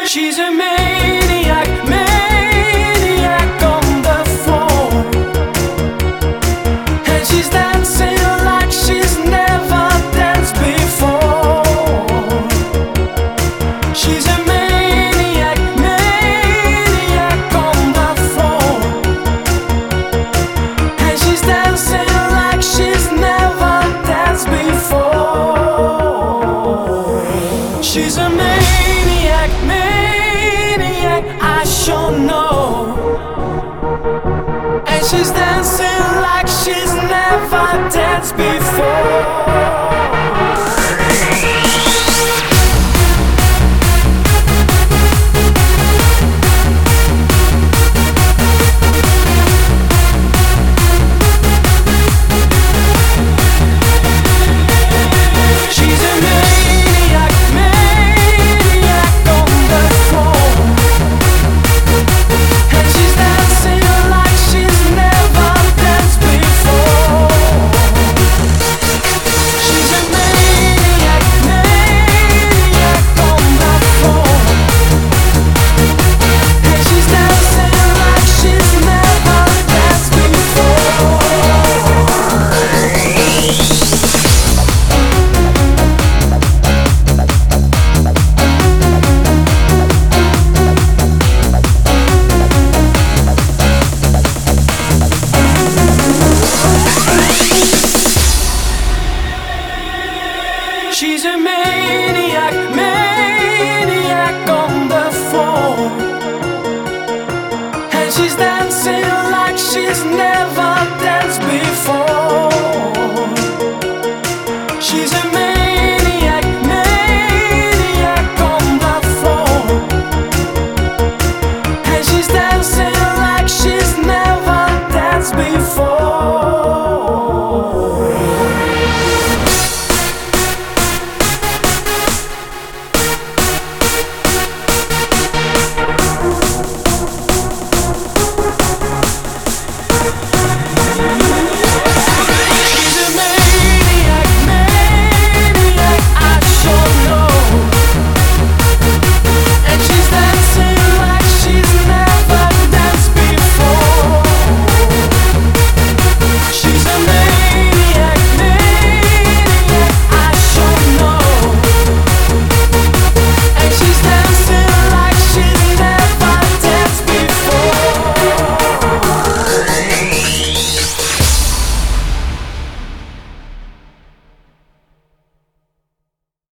She's a maniac, maniac on the floor, and she's dancing like she's never danced before. She's a maniac, maniac on the floor, and she's dancing like she's never danced before. She's a maniac, maniac, I sure know. And she's dancing like she's never danced before. She's a maniac, maniac.